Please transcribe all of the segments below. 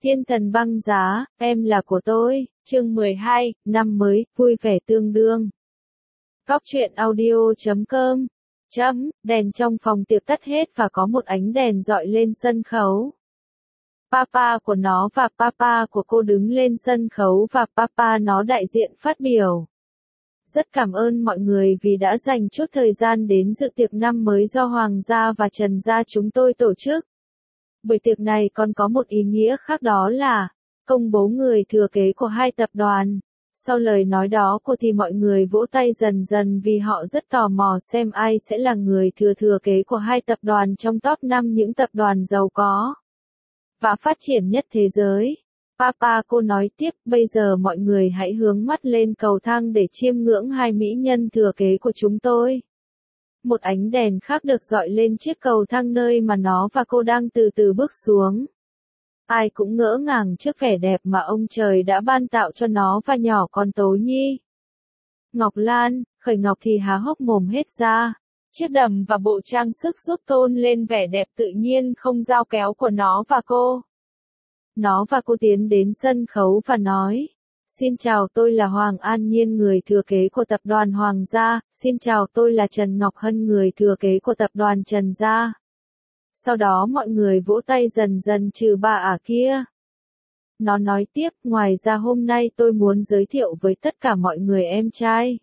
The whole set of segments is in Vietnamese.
Thiên thần băng giá, em là của tôi, chương 12, năm mới, vui vẻ tương đương. Cóc truyện audio.com. Đèn trong phòng tiệc tắt hết và có một ánh đèn dọi lên sân khấu. Papa của nó và papa của cô đứng lên sân khấu và papa nó đại diện phát biểu. Rất cảm ơn mọi người vì đã dành chút thời gian đến dự tiệc năm mới do Hoàng gia và Trần gia chúng tôi tổ chức. Buổi tiệc này còn có một ý nghĩa khác, đó là công bố người thừa kế của hai tập đoàn. Sau lời nói đó của thì mọi người vỗ tay dần dần vì họ rất tò mò xem ai sẽ là người thừa kế của hai tập đoàn trong top 5 những tập đoàn giàu có và phát triển nhất thế giới. Papa cô nói tiếp, bây giờ mọi người hãy hướng mắt lên cầu thang để chiêm ngưỡng hai mỹ nhân thừa kế của chúng tôi. Một ánh đèn khác được dọi lên chiếc cầu thang nơi mà nó và cô đang từ từ bước xuống. Ai cũng ngỡ ngàng trước vẻ đẹp mà ông trời đã ban tạo cho nó và nhỏ con Tố Nhi. Ngọc Lan, Khởi Ngọc thì há hốc mồm hết ra. Chiếc đầm và bộ trang sức giúp tôn lên vẻ đẹp tự nhiên không dao kéo của nó và cô. Nó và cô tiến đến sân khấu và nói: Xin chào, tôi là Hoàng An Nhiên, người thừa kế của tập đoàn Hoàng gia. Xin chào, tôi là Trần Ngọc Hân, người thừa kế của tập đoàn Trần gia. Sau đó mọi người vỗ tay dần dần trừ bà ả kia. Nó nói tiếp, ngoài ra hôm nay tôi muốn giới thiệu với tất cả mọi người em trai,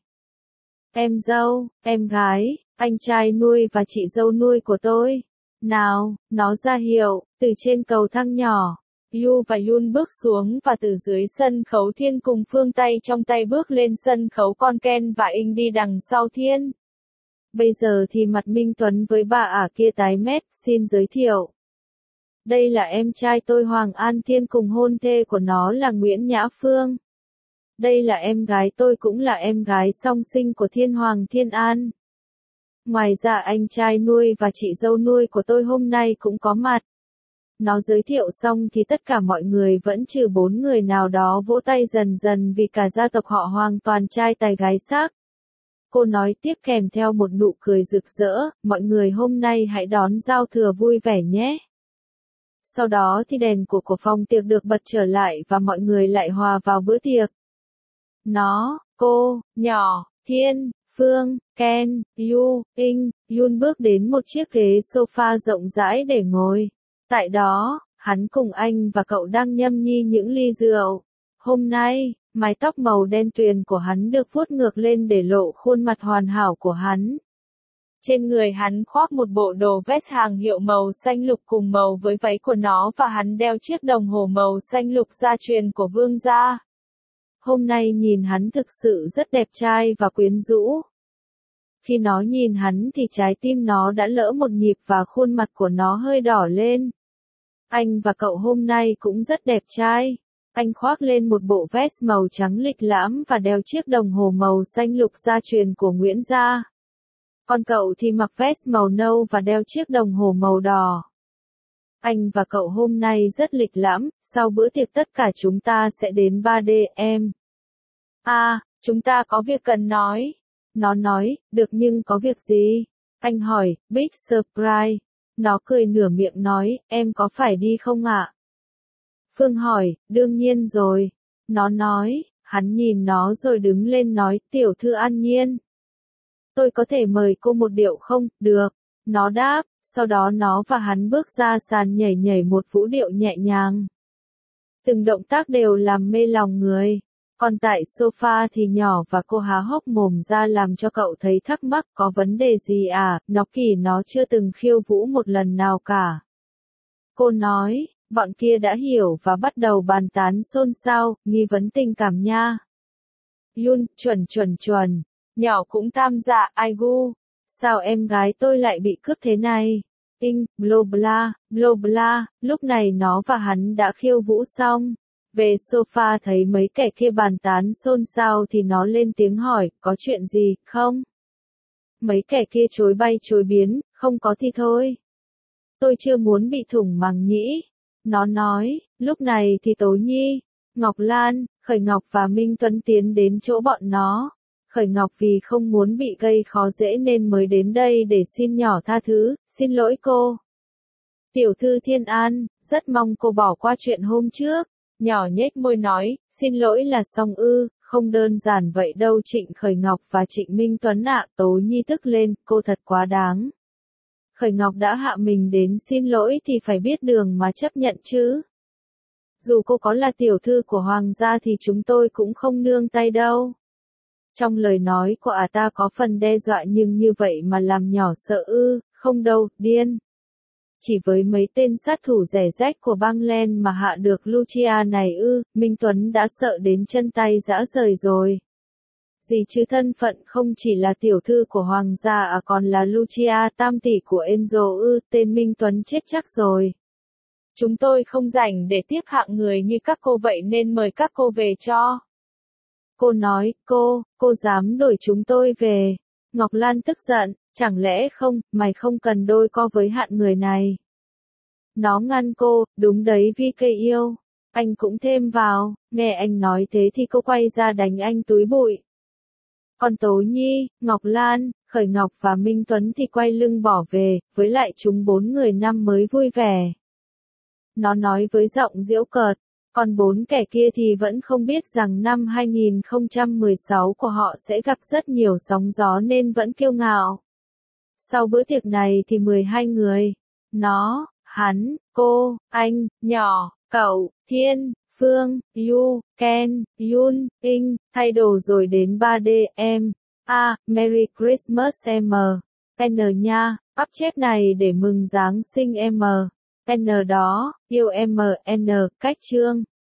em dâu, em gái, anh trai nuôi và chị dâu nuôi của tôi. Nào, nó ra hiệu, từ trên cầu thang nhỏ. Yu và Yun bước xuống và từ dưới sân khấu Thiên cùng Phương tay trong tay bước lên sân khấu, con Ken và Ing đi đằng sau Thiên. Bây giờ thì mặt Minh Tuấn với bà ả kia tái mét, xin giới thiệu. Đây là em trai tôi Hoàng An Thiên cùng hôn thê của nó là Nguyễn Nhã Phương. Đây là em gái tôi, cũng là em gái song sinh của Thiên Hoàng Thiên An. Ngoài ra anh trai nuôi và chị dâu nuôi của tôi hôm nay cũng có mặt. Nó giới thiệu xong thì tất cả mọi người vẫn trừ 4 người nào đó vỗ tay dần dần vì cả gia tộc họ Hoàng toàn trai tài gái sắc. Cô nói tiếp kèm theo một nụ cười rực rỡ, mọi người hôm nay hãy đón giao thừa vui vẻ nhé. Sau đó thì đèn của phòng tiệc được bật trở lại và mọi người lại hòa vào bữa tiệc. Nó, cô, nhỏ, Thiên, Phương, Ken, Yu, Ing, Yun bước đến một chiếc ghế sofa rộng rãi để ngồi. Tại đó, hắn cùng anh và cậu đang nhâm nhi những ly rượu. Hôm nay, mái tóc màu đen tuyền của hắn được vuốt ngược lên để lộ khuôn mặt hoàn hảo của hắn. Trên người hắn khoác một bộ đồ vest hàng hiệu màu xanh lục cùng màu với váy của nó và hắn đeo chiếc đồng hồ màu xanh lục gia truyền của vương gia. Hôm nay nhìn hắn thực sự rất đẹp trai và quyến rũ. Khi nó nhìn hắn thì trái tim nó đã lỡ một nhịp và khuôn mặt của nó hơi đỏ lên. Anh và cậu hôm nay cũng rất đẹp trai. Anh khoác lên một bộ vest màu trắng lịch lãm và đeo chiếc đồng hồ màu xanh lục gia truyền của Nguyễn gia. Còn cậu thì mặc vest màu nâu và đeo chiếc đồng hồ màu đỏ. Anh và cậu hôm nay rất lịch lãm, sau bữa tiệc tất cả chúng ta sẽ đến 3D em. Chúng ta có việc cần nói. Nó nói, được nhưng có việc gì? Anh hỏi, big surprise. Nó cười nửa miệng nói, em có phải đi không ạ? Phương hỏi, đương nhiên rồi. Nó nói, hắn nhìn nó rồi đứng lên nói, tiểu thư An Nhiên. Tôi có thể mời cô một điệu không? Được. Nó đáp, sau đó nó và hắn bước ra sàn nhảy một vũ điệu nhẹ nhàng. Từng động tác đều làm mê lòng người. Còn tại sofa thì nhỏ và cô há hốc mồm ra làm cho cậu thấy thắc mắc, có vấn đề gì à, nó chưa từng khiêu vũ một lần nào cả. Cô nói, bọn kia đã hiểu và bắt đầu bàn tán xôn xao, nghi vấn tình cảm nha. Yun, chuẩn, nhỏ cũng tham gia, ai gu, sao em gái tôi lại bị cướp thế này? Ing, blo bla, lúc này nó và hắn đã khiêu vũ xong. Về sofa thấy mấy kẻ kia bàn tán xôn xao thì nó lên tiếng hỏi, có chuyện gì, không? Mấy kẻ kia chối bay chối biến, không có thì thôi. Tôi chưa muốn bị thủng màng nhĩ. Nó nói, lúc này thì Tố Nhi, Ngọc Lan, Khởi Ngọc và Minh Tuấn tiến đến chỗ bọn nó. Khởi Ngọc vì không muốn bị gây khó dễ nên mới đến đây để xin nhỏ tha thứ, xin lỗi cô. Tiểu thư Thiên An, rất mong cô bỏ qua chuyện hôm trước. Nhỏ nhếch môi nói, xin lỗi là xong ư, không đơn giản vậy đâu Trịnh Khởi Ngọc và Trịnh Minh Tuấn ạ. Tố Nhi tức lên, cô thật quá đáng. Khởi Ngọc đã hạ mình đến xin lỗi thì phải biết đường mà chấp nhận chứ. Dù cô có là tiểu thư của hoàng gia thì chúng tôi cũng không nương tay đâu. Trong lời nói của ta có phần đe dọa nhưng như vậy mà làm nhỏ sợ ư, không đâu, điên. Chỉ với mấy tên sát thủ rẻ rách của bang Len mà hạ được Lucia này ư, Minh Tuấn đã sợ đến chân tay rã rời rồi. Gì chứ thân phận không chỉ là tiểu thư của hoàng gia còn là Lucia tam tỷ của Enzo ư, tên Minh Tuấn chết chắc rồi. Chúng tôi không rảnh để tiếp hạng người như các cô vậy nên mời các cô về cho. Cô nói, cô dám đuổi chúng tôi về. Ngọc Lan tức giận, chẳng lẽ không, mày không cần đôi co với hạng người này. Nó ngăn cô, đúng đấy VK yêu. Anh cũng thêm vào, nghe anh nói thế thì cô quay ra đánh anh túi bụi. Còn Tố Nhi, Ngọc Lan, Khởi Ngọc và Minh Tuấn thì quay lưng bỏ về, với lại chúng 4 người năm mới vui vẻ. Nó nói với giọng giễu cợt, còn 4 kẻ kia thì vẫn không biết rằng năm 2016 của họ sẽ gặp rất nhiều sóng gió nên vẫn kiêu ngạo. Sau bữa tiệc này thì 12 người, nó, hắn, cô, anh, nhỏ, cậu, Thiên, Phương, Yu, Ken, Yun, Ing, thay đồ rồi đến 3D, em. Merry Christmas em. N nha, up chép này để mừng Giáng sinh em. N đó, yêu em. N, cách chương.